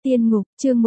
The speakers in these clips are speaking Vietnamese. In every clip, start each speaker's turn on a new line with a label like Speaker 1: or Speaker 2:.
Speaker 1: Tiên ngục, chương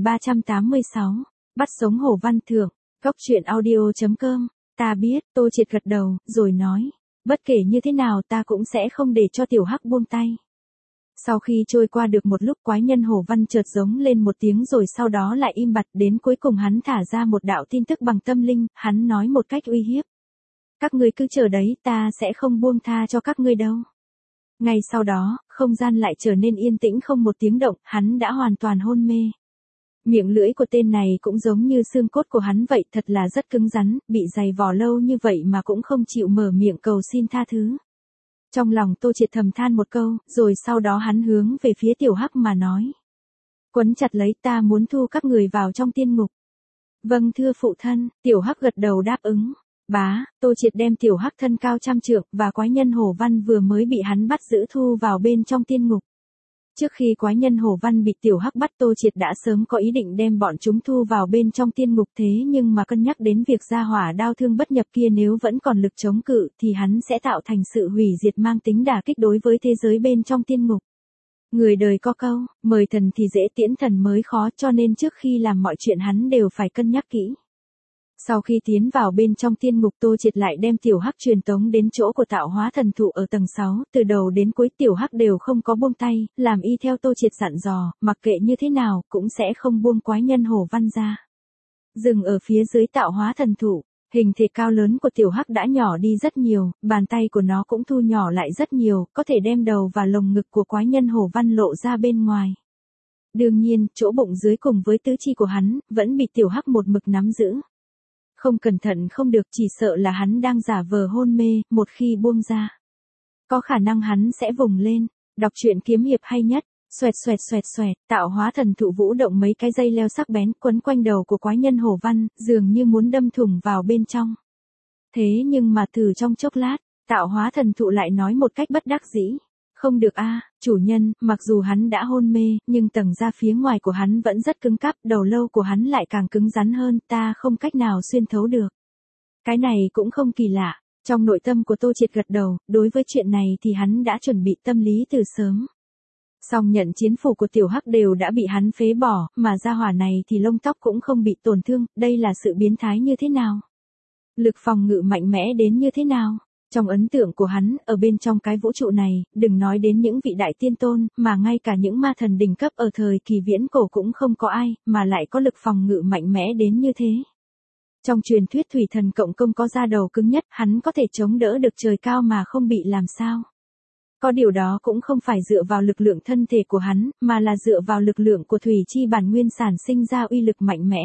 Speaker 1: 1386, bắt sống Hồ Văn Thượng, góc truyện audio.com, ta biết, Tô Triệt gật đầu, rồi nói, bất kể như thế nào ta cũng sẽ không để cho tiểu hắc buông tay. Sau khi trôi qua được một lúc quái nhân Hồ Văn chợt giống lên một tiếng rồi sau đó lại im bặt, đến cuối cùng hắn thả ra một đạo tin tức bằng tâm linh, hắn nói một cách uy hiếp. Các ngươi cứ chờ đấy, ta sẽ không buông tha cho các ngươi đâu. Ngay sau đó, không gian lại trở nên yên tĩnh không một tiếng động, hắn đã hoàn toàn hôn mê. Miệng lưỡi của tên này cũng giống như xương cốt của hắn vậy, thật là rất cứng rắn, bị dày vò lâu như vậy mà cũng không chịu mở miệng cầu xin tha thứ. Trong lòng Tô Triệt thầm than một câu, rồi sau đó hắn hướng về phía tiểu hắc mà nói. Quấn chặt lấy, ta muốn thu các người vào trong tiên ngục. Vâng thưa phụ thân, tiểu hắc gật đầu đáp ứng. Bá, Tô Triệt đem tiểu hắc thân cao 100 trượng và quái nhân Hồ Văn vừa mới bị hắn bắt giữ thu vào bên trong tiên ngục. Trước khi quái nhân Hồ Văn bị tiểu hắc bắt, Tô Triệt đã sớm có ý định đem bọn chúng thu vào bên trong tiên ngục, thế nhưng mà cân nhắc đến việc gia hỏa đao thương bất nhập kia nếu vẫn còn lực chống cự thì hắn sẽ tạo thành sự hủy diệt mang tính đả kích đối với thế giới bên trong tiên ngục. Người đời có câu, mời thần thì dễ tiễn thần mới khó, cho nên trước khi làm mọi chuyện hắn đều phải cân nhắc kỹ. Sau khi tiến vào bên trong tiên ngục, Tô Triệt lại đem tiểu hắc truyền tống đến chỗ của tạo hóa thần thụ ở tầng 6, từ đầu đến cuối tiểu hắc đều không có buông tay, làm y theo Tô Triệt dặn dò, mặc kệ như thế nào, cũng sẽ không buông quái nhân Hồ Văn ra. Dừng ở phía dưới tạo hóa thần thụ, hình thể cao lớn của tiểu hắc đã nhỏ đi rất nhiều, bàn tay của nó cũng thu nhỏ lại rất nhiều, có thể đem đầu và lồng ngực của quái nhân Hồ Văn lộ ra bên ngoài. Đương nhiên, chỗ bụng dưới cùng với tứ chi của hắn, vẫn bị tiểu hắc một mực nắm giữ. Không cẩn thận không được, chỉ sợ là hắn đang giả vờ hôn mê, một khi buông ra. Có khả năng hắn sẽ vùng lên, đọc truyện kiếm hiệp hay nhất, xoẹt xoẹt xoẹt xoẹt, tạo hóa thần thụ vũ động mấy cái dây leo sắc bén quấn quanh đầu của quái nhân Hồ Văn, dường như muốn đâm thủng vào bên trong. Thế nhưng mà từ trong chốc lát, tạo hóa thần thụ lại nói một cách bất đắc dĩ. Không được a, chủ nhân, mặc dù hắn đã hôn mê, nhưng tầng da phía ngoài của hắn vẫn rất cứng cáp, đầu lâu của hắn lại càng cứng rắn hơn, ta không cách nào xuyên thấu được. Cái này cũng không kỳ lạ, trong nội tâm của Tô Triệt gật đầu, đối với chuyện này thì hắn đã chuẩn bị tâm lý từ sớm. Song nhận chiến phủ của tiểu hắc đều đã bị hắn phế bỏ, mà gia hỏa này thì lông tóc cũng không bị tổn thương, đây là sự biến thái như thế nào? Lực phòng ngự mạnh mẽ đến như thế nào? Trong ấn tượng của hắn, ở bên trong cái vũ trụ này, đừng nói đến những vị đại tiên tôn, mà ngay cả những ma thần đỉnh cấp ở thời kỳ viễn cổ cũng không có ai, mà lại có lực phòng ngự mạnh mẽ đến như thế. Trong truyền thuyết thủy thần cộng công có da đầu cứng nhất, hắn có thể chống đỡ được trời cao mà không bị làm sao. Có điều đó cũng không phải dựa vào lực lượng thân thể của hắn, mà là dựa vào lực lượng của thủy chi bản nguyên sản sinh ra uy lực mạnh mẽ.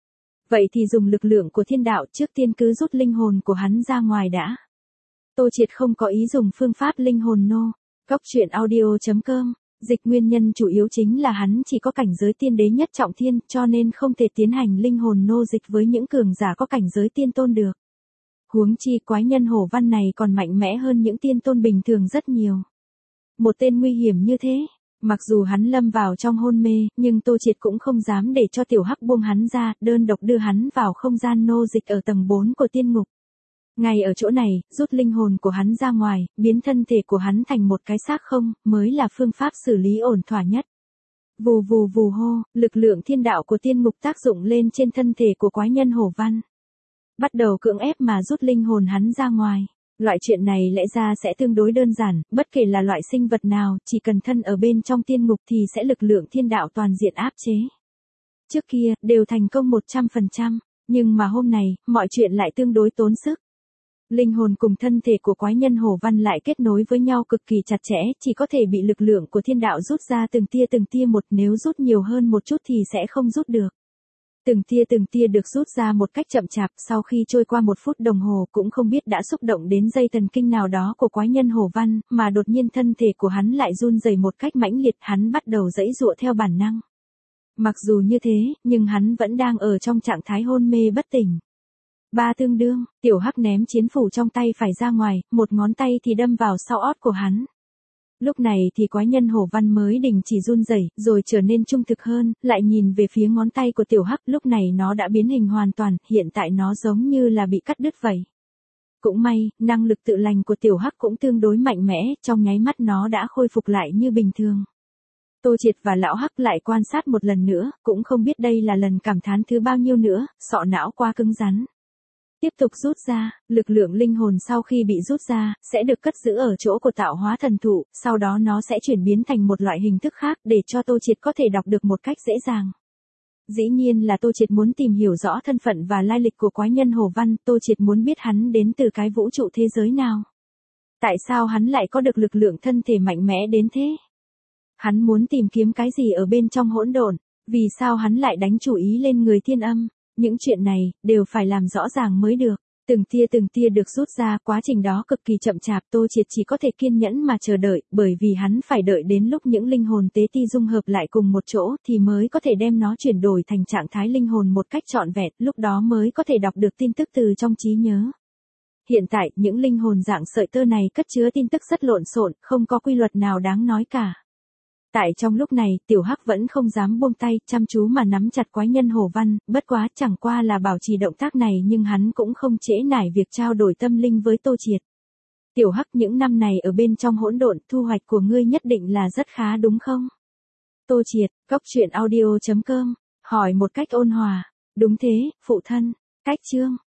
Speaker 1: Vậy thì dùng lực lượng của thiên đạo, trước tiên cứ rút linh hồn của hắn ra ngoài đã. Tô Triệt không có ý dùng phương pháp linh hồn nô. Góc truyện audio.com, dịch nguyên nhân chủ yếu chính là hắn chỉ có cảnh giới tiên đế nhất trọng thiên, cho nên không thể tiến hành linh hồn nô dịch với những cường giả có cảnh giới tiên tôn được. Huống chi quái nhân Hồ Văn này còn mạnh mẽ hơn những tiên tôn bình thường rất nhiều. Một tên nguy hiểm như thế, mặc dù hắn lâm vào trong hôn mê, nhưng Tô Triệt cũng không dám để cho tiểu hắc buông hắn ra, đơn độc đưa hắn vào không gian nô dịch ở tầng 4 của tiên ngục. Ngay ở chỗ này, rút linh hồn của hắn ra ngoài, biến thân thể của hắn thành một cái xác không, mới là phương pháp xử lý ổn thỏa nhất. Vù vù vù hô, lực lượng thiên đạo của tiên ngục tác dụng lên trên thân thể của quái nhân Hồ Văn. Bắt đầu cưỡng ép mà rút linh hồn hắn ra ngoài. Loại chuyện này lẽ ra sẽ tương đối đơn giản, bất kể là loại sinh vật nào, chỉ cần thân ở bên trong tiên ngục thì sẽ lực lượng thiên đạo toàn diện áp chế. Trước kia, đều thành công 100%, nhưng mà hôm nay, mọi chuyện lại tương đối tốn sức. Linh hồn cùng thân thể của quái nhân Hồ Văn lại kết nối với nhau cực kỳ chặt chẽ, chỉ có thể bị lực lượng của thiên đạo rút ra từng tia một, nếu rút nhiều hơn một chút thì sẽ không rút được. Từng tia được rút ra một cách chậm chạp, sau khi trôi qua 1 phút đồng hồ cũng không biết đã xúc động đến dây thần kinh nào đó của quái nhân Hồ Văn, mà đột nhiên thân thể của hắn lại run rẩy một cách mãnh liệt, hắn bắt đầu giãy giụa theo bản năng. Mặc dù như thế, nhưng hắn vẫn đang ở trong trạng thái hôn mê bất tỉnh. Ba tương đương, tiểu hắc ném chiến phủ trong tay phải ra ngoài, một ngón tay thì đâm vào sau ót của hắn. Lúc này thì quái nhân Hồ Văn mới đình chỉ run rẩy, rồi trở nên trung thực hơn, lại nhìn về phía ngón tay của tiểu hắc, lúc này nó đã biến hình hoàn toàn, hiện tại nó giống như là bị cắt đứt vậy. Cũng may, năng lực tự lành của tiểu hắc cũng tương đối mạnh mẽ, trong nháy mắt nó đã khôi phục lại như bình thường. Tô Triệt và Lão Hắc lại quan sát một lần nữa, cũng không biết đây là lần cảm thán thứ bao nhiêu nữa, sọ não quá cứng rắn. Tiếp tục rút ra, lực lượng linh hồn sau khi bị rút ra, sẽ được cất giữ ở chỗ của tạo hóa thần thụ, sau đó nó sẽ chuyển biến thành một loại hình thức khác để cho Tô Triệt có thể đọc được một cách dễ dàng. Dĩ nhiên là Tô Triệt muốn tìm hiểu rõ thân phận và lai lịch của quái nhân Hồ Văn, Tô Triệt muốn biết hắn đến từ cái vũ trụ thế giới nào. Tại sao hắn lại có được lực lượng thân thể mạnh mẽ đến thế? Hắn muốn tìm kiếm cái gì ở bên trong hỗn độn? Vì sao hắn lại đánh chủ ý lên người Thiên Âm? Những chuyện này, đều phải làm rõ ràng mới được. Từng tia được rút ra, quá trình đó cực kỳ chậm chạp, Tô Triệt chỉ có thể kiên nhẫn mà chờ đợi, bởi vì hắn phải đợi đến lúc những linh hồn tế ti dung hợp lại cùng một chỗ, thì mới có thể đem nó chuyển đổi thành trạng thái linh hồn một cách trọn vẹn, lúc đó mới có thể đọc được tin tức từ trong trí nhớ. Hiện tại, những linh hồn dạng sợi tơ này cất chứa tin tức rất lộn xộn, không có quy luật nào đáng nói cả. Tại trong lúc này, Tiểu Hắc vẫn không dám buông tay, chăm chú mà nắm chặt quái nhân Hồ Văn, bất quá chẳng qua là bảo trì động tác này nhưng hắn cũng không trễ nải việc trao đổi tâm linh với Tô Triệt. Tiểu Hắc, những năm này ở bên trong hỗn độn, thu hoạch của ngươi nhất định là rất khá đúng không? Tô Triệt, coctruyện audio.com, hỏi một cách ôn hòa. Đúng thế, phụ thân. Cách chương